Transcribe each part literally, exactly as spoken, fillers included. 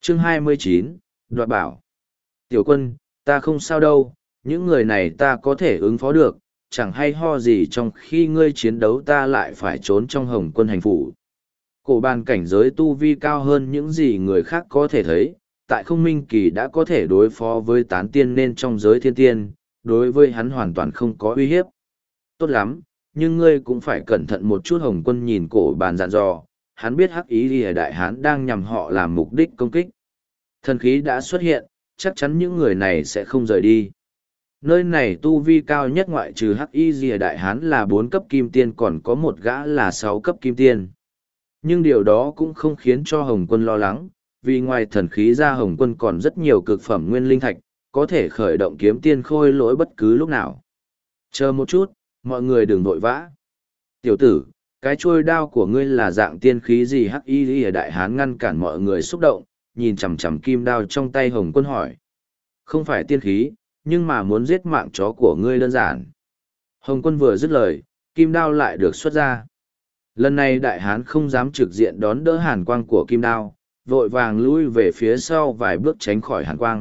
Chương hai mươi chín, đoạt bảo. Tiểu quân, ta không sao đâu, những người này ta có thể ứng phó được, chẳng hay ho gì trong khi ngươi chiến đấu ta lại phải trốn trong hồng quân hành phủ. Cổ bàn cảnh giới tu vi cao hơn những gì người khác có thể thấy, tại không minh kỳ đã có thể đối phó với tán tiên nên trong giới thiên tiên, đối với hắn hoàn toàn không có uy hiếp. Tốt lắm, nhưng ngươi cũng phải cẩn thận một chút. Hồng quân nhìn cổ bàn dặn dò, hắn biết hắc ý lìa đại hán đang nhằm họ làm mục đích công kích. Thần khí đã xuất hiện, chắc chắn những người này sẽ không rời đi. Nơi này tu vi cao nhất ngoại trừ hắc y lìa đại hán là bốn cấp kim tiên, còn có một gã là sáu cấp kim tiên. Nhưng điều đó cũng không khiến cho Hồng quân lo lắng, vì ngoài thần khí ra Hồng quân còn rất nhiều cực phẩm nguyên linh thạch, có thể khởi động kiếm tiên khôi lỗi bất cứ lúc nào. Chờ một chút, mọi người đừng vội vã. Tiểu tử, cái chuôi đao của ngươi là dạng tiên khí gì? Hắc y lìa đại hán ngăn cản mọi người xúc động, nhìn chằm chằm kim đao trong tay Hồng quân hỏi. Không phải tiên khí, nhưng mà muốn giết mạng chó của ngươi đơn giản. Hồng quân vừa dứt lời, kim đao lại được xuất ra. Lần này đại hán không dám trực diện đón đỡ hàn quang của kim đao, vội vàng lui về phía sau vài bước tránh khỏi hàn quang.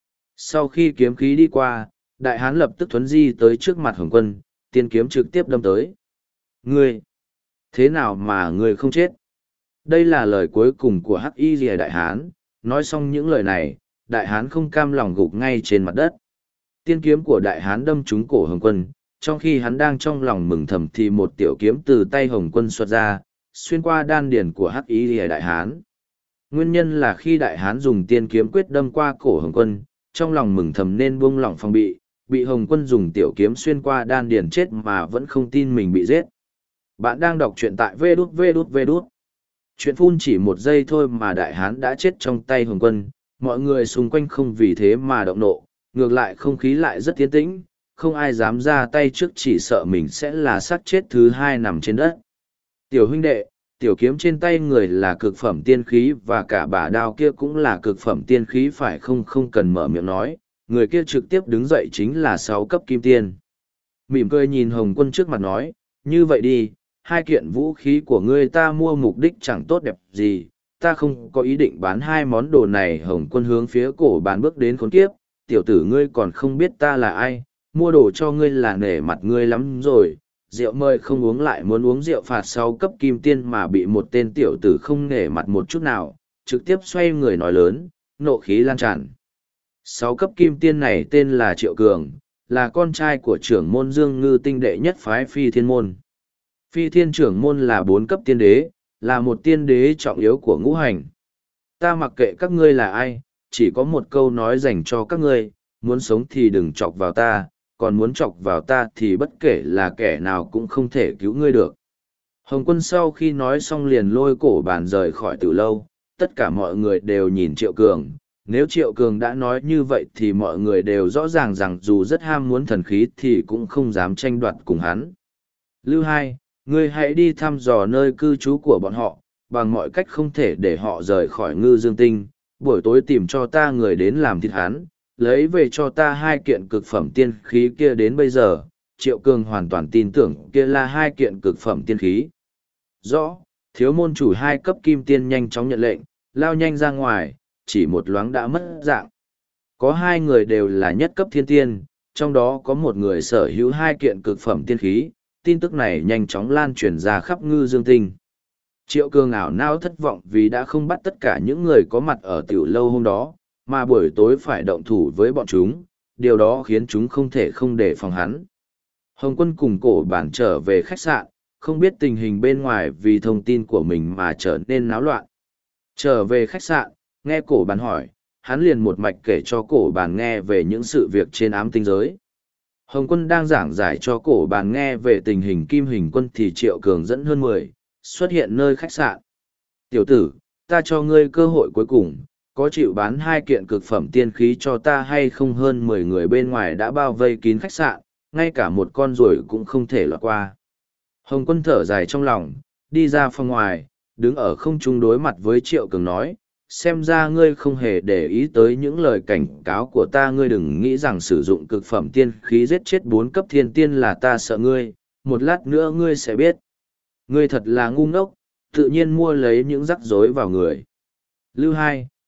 Sau khi kiếm khí đi qua, đại hán lập tức thuấn di tới trước mặt Hồng quân, tiên kiếm trực tiếp đâm tới. Ngươi! Thế nào mà ngươi không chết? Đây là lời cuối cùng của hắc y lìa đại hán. Nói xong những lời này, đại hán không cam lòng gục ngay trên mặt đất. Tiên kiếm của đại hán đâm trúng cổ Hồng quân, trong khi hắn đang trong lòng mừng thầm thì một tiểu kiếm từ tay Hồng quân xuất ra, xuyên qua đan điển của hắc y lìa đại hán. Nguyên nhân là khi đại hán dùng tiên kiếm quyết đâm qua cổ Hồng quân, trong lòng mừng thầm nên buông lỏng phòng bị, bị Hồng quân dùng tiểu kiếm xuyên qua đan điển chết mà vẫn không tin mình bị giết. Bạn đang đọc truyện tại vê đút vê đút vê đút. Chuyện phun chỉ một giây thôi mà đại hán đã chết trong tay Hồng quân, mọi người xung quanh không vì thế mà động nộ, ngược lại không khí lại rất tiến tĩnh, không ai dám ra tay trước, chỉ sợ mình sẽ là xác chết thứ hai nằm trên đất. Tiểu huynh đệ, tiểu kiếm trên tay người là cực phẩm tiên khí và cả bả đao kia cũng là cực phẩm tiên khí phải không? Không cần mở miệng nói, người kia trực tiếp đứng dậy chính là sáu cấp kim tiên. Mỉm cười nhìn Hồng quân trước mặt nói, như vậy đi, hai kiện vũ khí của ngươi ta mua mục đích chẳng tốt đẹp gì, ta không có ý định bán hai món đồ này. Hồng quân hướng phía cổ bàn bước đến. Khốn kiếp, tiểu tử ngươi còn không biết ta là ai, mua đồ cho ngươi là nể mặt ngươi lắm rồi, rượu mời không uống lại muốn uống rượu phạt sau cấp kim tiên mà bị một tên tiểu tử không nể mặt một chút nào, trực tiếp xoay người nói lớn, nộ khí lan tràn. Sáu cấp kim tiên này tên là Triệu Cường, là con trai của trưởng môn Dương Ngư tinh đệ nhất phái Phi Thiên môn. Phi Thiên trưởng môn là bốn cấp tiên đế, là một tiên đế trọng yếu của ngũ hành. Ta mặc kệ các ngươi là ai, chỉ có một câu nói dành cho các ngươi, muốn sống thì đừng chọc vào ta, còn muốn chọc vào ta thì bất kể là kẻ nào cũng không thể cứu ngươi được. Hồng quân sau khi nói xong liền lôi cổ bàn rời khỏi từ lâu, tất cả mọi người đều nhìn Triệu Cường. Nếu Triệu Cường đã nói như vậy thì mọi người đều rõ ràng rằng dù rất ham muốn thần khí thì cũng không dám tranh đoạt cùng hắn. Lưu Hai, ngươi hãy đi thăm dò nơi cư trú của bọn họ, bằng mọi cách không thể để họ rời khỏi Ngư Dương Tinh, buổi tối tìm cho ta người đến làm thịt hắn, lấy về cho ta hai kiện cực phẩm tiên khí kia. Đến bây giờ, Triệu Cường hoàn toàn tin tưởng kia là hai kiện cực phẩm tiên khí. Rõ, thiếu môn chủ hai cấp kim tiên nhanh chóng nhận lệnh, lao nhanh ra ngoài, chỉ một loáng đã mất dạng. Có hai người đều là nhất cấp thiên tiên, trong đó có một người sở hữu hai kiện cực phẩm tiên khí, tin tức này nhanh chóng lan truyền ra khắp Ngư Dương Tinh. Triệu Cường ảo não thất vọng vì đã không bắt tất cả những người có mặt ở tiểu lâu hôm đó, mà buổi tối phải động thủ với bọn chúng, điều đó khiến chúng không thể không đề phòng hắn. Hồng quân cùng cổ bản trở về khách sạn, không biết tình hình bên ngoài vì thông tin của mình mà trở nên náo loạn. Trở về khách sạn, nghe cổ bản hỏi, hắn liền một mạch kể cho cổ bản nghe về những sự việc trên ám tinh giới. Hồng quân đang giảng giải cho cổ bản nghe về tình hình Kim Hình Quân thì Triệu Cường dẫn hơn mười, xuất hiện nơi khách sạn. Tiểu tử, ta cho ngươi cơ hội cuối cùng, có chịu bán hai kiện cực phẩm tiên khí cho ta hay không? Hơn mười người bên ngoài đã bao vây kín khách sạn, ngay cả một con ruồi cũng không thể lọt qua. Hồng quân thở dài trong lòng, đi ra phòng ngoài, đứng ở không trung đối mặt với Triệu Cường nói, xem ra ngươi không hề để ý tới những lời cảnh cáo của ta. Ngươi đừng nghĩ rằng sử dụng cực phẩm tiên khí giết chết bốn cấp thiên tiên là ta sợ ngươi, một lát nữa ngươi sẽ biết. Ngươi thật là ngu ngốc, tự nhiên mua lấy những rắc rối vào người. Lưu Hai,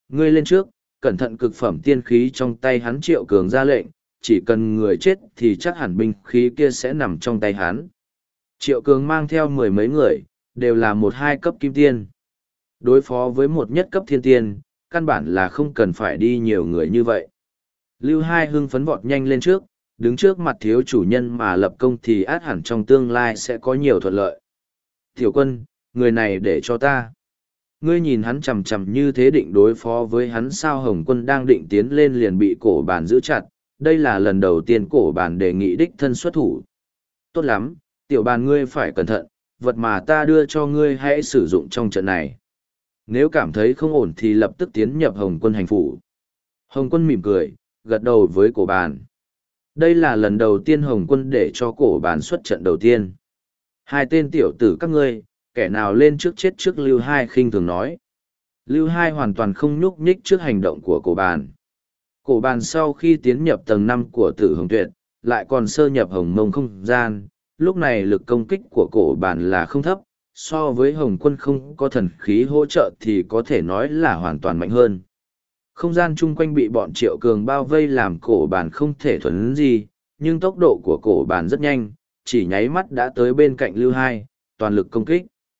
Ngươi lên trước, cẩn thận cực phẩm tiên khí trong tay hắn. Triệu Cường ra lệnh, chỉ cần người chết thì chắc hẳn binh khí kia sẽ nằm trong tay hắn. Triệu Cường mang theo mười mấy người, đều là một hai cấp kim tiên. Đối phó với một nhất cấp thiên tiên, căn bản là không cần phải đi nhiều người như vậy. Lưu Hai hưng phấn vọt nhanh lên trước, đứng trước mặt thiếu chủ nhân mà lập công thì át hẳn trong tương lai sẽ có nhiều thuận lợi. Tiểu quân, người này để cho ta. Ngươi nhìn hắn chằm chằm như thế định đối phó với hắn sao? Hồng Quân đang định tiến lên liền bị cổ bàn giữ chặt. Đây là lần đầu tiên cổ bàn đề nghị đích thân xuất thủ. Tốt lắm, tiểu bàn ngươi phải cẩn thận, vật mà ta đưa cho ngươi hãy sử dụng trong trận này. Nếu cảm thấy không ổn thì lập tức tiến nhập Hồng Quân hành phủ. Hồng Quân mỉm cười, gật đầu với cổ bàn. Đây là lần đầu tiên Hồng Quân để cho cổ bàn xuất trận đầu tiên. Hai tên tiểu tử các ngươi, kẻ nào lên trước chết trước? Lưu Hai khinh thường nói. Lưu Hai hoàn toàn không nhúc nhích trước hành động của cổ bàn. Cổ bàn sau khi tiến nhập tầng năm của Tử Hồng Tuyệt, lại còn sơ nhập Hồng Mông không gian, lúc này lực công kích của cổ bàn là không thấp, so với Hồng Quân không có thần khí hỗ trợ thì có thể nói là hoàn toàn mạnh hơn. Không gian chung quanh bị bọn Triệu Cường bao vây làm cổ bàn không thể thuần gì, nhưng tốc độ của cổ bàn rất nhanh, chỉ nháy mắt đã tới bên cạnh Lưu Hai, toàn lực công kích.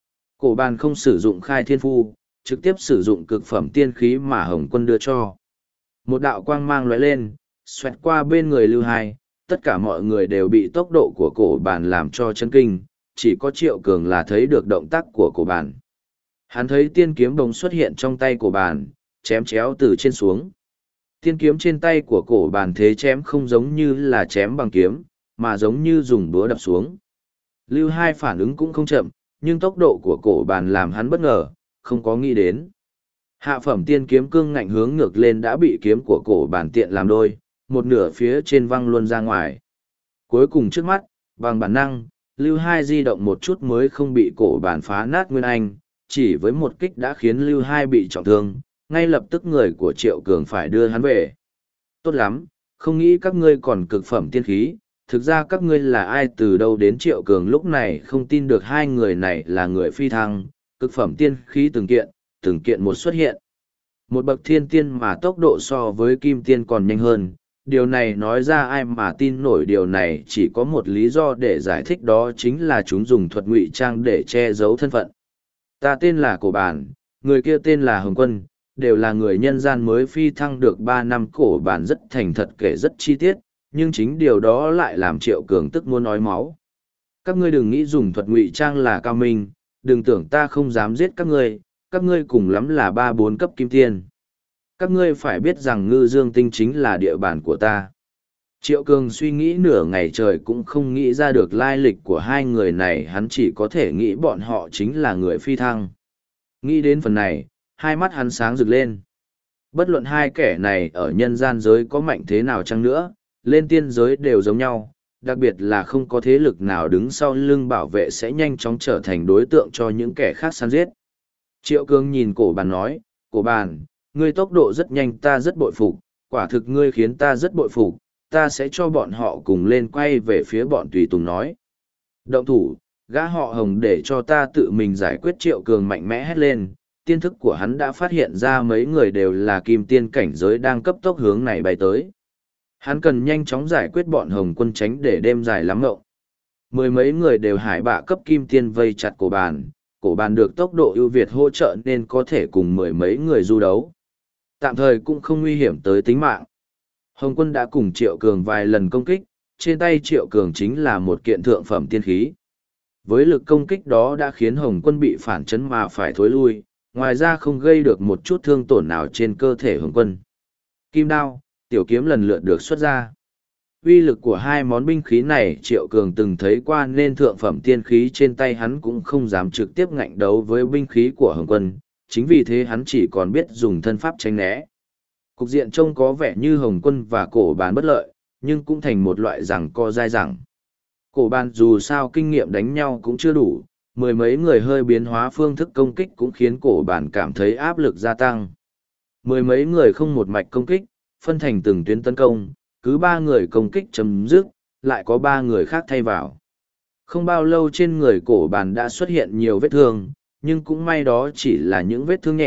Cổ bàn không sử dụng khai thiên phu, trực tiếp sử dụng cực phẩm tiên khí mà Hồng Quân đưa cho. Một đạo quang mang lóe lên, xoẹt qua bên người Lưu Hai, tất cả mọi người đều bị tốc độ của cổ bàn làm cho chấn kinh, chỉ có Triệu Cường là thấy được động tác của cổ bàn. Hắn thấy tiên kiếm bỗng xuất hiện trong tay cổ bàn, chém chéo từ trên xuống. Tiên kiếm trên tay của cổ bàn thế chém không giống như là chém bằng kiếm, mà giống như dùng búa đập xuống. Lưu Hai phản ứng cũng không chậm, nhưng tốc độ của cổ bàn làm hắn bất ngờ, không có nghĩ đến. Hạ phẩm tiên kiếm cương ngạnh hướng ngược lên đã bị kiếm của cổ bàn tiện làm đôi, một nửa phía trên văng luôn ra ngoài. Cuối cùng trước mắt, bằng bản năng, Lưu Hai di động một chút mới không bị cổ bàn phá nát nguyên anh, chỉ với một kích đã khiến Lưu Hai bị trọng thương, ngay lập tức người của Triệu Cường phải đưa hắn về. Tốt lắm, không nghĩ các ngươi còn cực phẩm tiên khí, thực ra các ngươi là ai từ đâu đến? Triệu Cường lúc này không tin được hai người này là người phi thăng, cực phẩm tiên khí từng kiện, từng kiện một xuất hiện. Một bậc thiên tiên mà tốc độ so với kim tiên còn nhanh hơn, điều này nói ra ai mà tin nổi? Điều này chỉ có một lý do để giải thích, đó chính là chúng dùng thuật ngụy trang để che giấu thân phận. Ta tên là Cổ Bàn, người kia tên là Hồng Quân, đều là người nhân gian mới phi thăng được ba năm. Cổ Bàn rất thành thật kể rất chi tiết, nhưng chính điều đó lại làm Triệu Cường tức muốn nói máu. Các ngươi đừng nghĩ dùng thuật ngụy trang là cao minh, đừng tưởng ta không dám giết các ngươi, các ngươi cùng lắm là ba bốn cấp kim tiên. Các ngươi phải biết rằng Ngư Dương Tinh chính là địa bàn của ta. Triệu Cường suy nghĩ nửa ngày trời cũng không nghĩ ra được lai lịch của hai người này, hắn chỉ có thể nghĩ bọn họ chính là người phi thăng. Nghĩ đến phần này, hai mắt hắn sáng rực lên. Bất luận hai kẻ này ở nhân gian giới có mạnh thế nào chăng nữa, lên tiên giới đều giống nhau, đặc biệt là không có thế lực nào đứng sau lưng bảo vệ sẽ nhanh chóng trở thành đối tượng cho những kẻ khác săn giết. Triệu Cường nhìn Cổ Bàn nói, Cổ Bàn, ngươi tốc độ rất nhanh, ta rất bội phục, quả thực ngươi khiến ta rất bội phục, ta sẽ cho bọn họ cùng lên. Quay về phía bọn tùy tùng nói. Động thủ, gã họ Hồng để cho ta tự mình giải quyết. Triệu Cường mạnh mẽ hét lên, tiên thức của hắn đã phát hiện ra mấy người đều là kim tiên cảnh giới đang cấp tốc hướng này bay tới. Hắn cần nhanh chóng giải quyết bọn Hồng Quân tránh để đêm dài lắm ngộng. Mười mấy người đều hải bạ cấp kim tiên vây chặt Cổ Bàn, Cổ Bàn được tốc độ ưu việt hỗ trợ nên có thể cùng mười mấy người du đấu. Tạm thời cũng không nguy hiểm tới tính mạng. Hồng Quân đã cùng Triệu Cường vài lần công kích, trên tay Triệu Cường chính là một kiện thượng phẩm tiên khí. Với lực công kích đó đã khiến Hồng Quân bị phản chấn mà phải thối lui, ngoài ra không gây được một chút thương tổn nào trên cơ thể Hồng Quân. Kim đao, tiểu kiếm lần lượt được xuất ra. Uy lực của hai món binh khí này Triệu Cường từng thấy qua nên thượng phẩm tiên khí trên tay hắn cũng không dám trực tiếp ngạnh đấu với binh khí của Hồng Quân, chính vì thế hắn chỉ còn biết dùng thân pháp tránh né. Cục diện trông có vẻ như Hồng Quân và Cổ Bàn bất lợi, nhưng cũng thành một loại giằng co dai dẳng. Cổ Bàn dù sao kinh nghiệm đánh nhau cũng chưa đủ, mười mấy người hơi biến hóa phương thức công kích cũng khiến Cổ Bàn cảm thấy áp lực gia tăng. Mười mấy người không một mạch công kích, phân thành từng tuyến tấn công, cứ ba người công kích chấm dứt, lại có ba người khác thay vào. Không bao lâu trên người Cổ Bàn đã xuất hiện nhiều vết thương, nhưng cũng may đó chỉ là những vết thương nhẹ,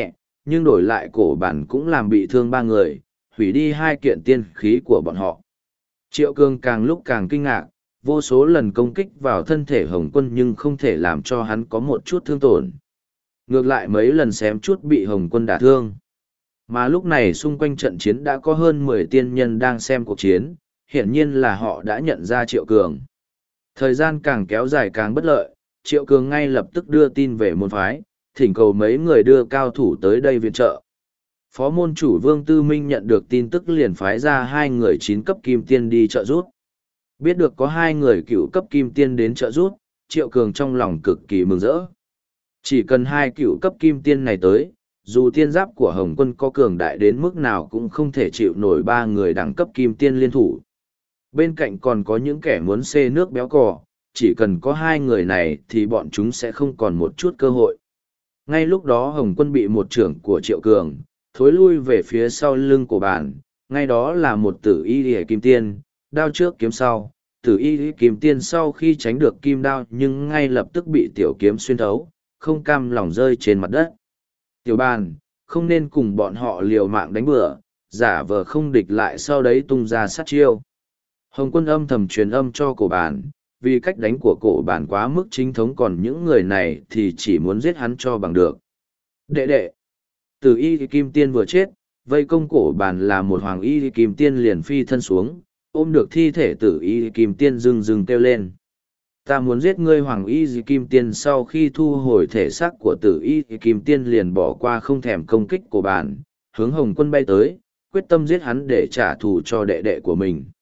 nhưng đổi lại cổ bản cũng làm bị thương ba người, hủy đi hai kiện tiên khí của bọn họ. Triệu Cường càng lúc càng kinh ngạc, vô số lần công kích vào thân thể Hồng Quân nhưng không thể làm cho hắn có một chút thương tổn. Ngược lại mấy lần xém chút bị Hồng Quân đả thương. Mà lúc này xung quanh trận chiến đã có hơn mười tiên nhân đang xem cuộc chiến, hiển nhiên là họ đã nhận ra Triệu Cường. Thời gian càng kéo dài càng bất lợi, Triệu Cường ngay lập tức đưa tin về môn phái, thỉnh cầu mấy người đưa cao thủ tới đây viện trợ. Phó môn chủ Vương Tư Minh nhận được tin tức liền phái ra hai người chín cấp kim tiên đi trợ giúp. Biết được có hai người cựu cấp kim tiên đến trợ giúp, Triệu Cường trong lòng cực kỳ mừng rỡ. Chỉ cần hai cựu cấp kim tiên này tới, dù tiên giáp của Hồng Quân có cường đại đến mức nào cũng không thể chịu nổi ba người đẳng cấp kim tiên liên thủ. Bên cạnh còn có những kẻ muốn xê nước béo cò, chỉ cần có hai người này thì bọn chúng sẽ không còn một chút cơ hội. Ngay lúc đó Hồng Quân bị một trưởng của Triệu Cường, thối lui về phía sau lưng của bàn, ngay đó là một tử y lìa kim tiên, đao trước kiếm sau. Tử y kim tiên sau khi tránh được kim đao nhưng ngay lập tức bị tiểu kiếm xuyên thấu, không cam lòng rơi trên mặt đất. Tiểu bàn, không nên cùng bọn họ liều mạng đánh bừa, giả vờ không địch lại sau đấy tung ra sát chiêu. Hồng Quân âm thầm truyền âm cho cổ bàn, vì cách đánh của cổ bàn quá mức chính thống, còn những người này thì chỉ muốn giết hắn cho bằng được. Đệ đệ, Tử y kim tiên vừa chết, vây công cổ bàn là một hoàng y kim tiên liền phi thân xuống, ôm được thi thể tử y kim tiên rừng rừng kêu lên. Ta muốn giết ngươi. Hoàng y kim tiên sau khi thu hồi thể xác của tử y kim tiên liền bỏ qua không thèm công kích cổ bàn, hướng Hồng Quân bay tới, quyết tâm giết hắn để trả thù cho đệ đệ của mình.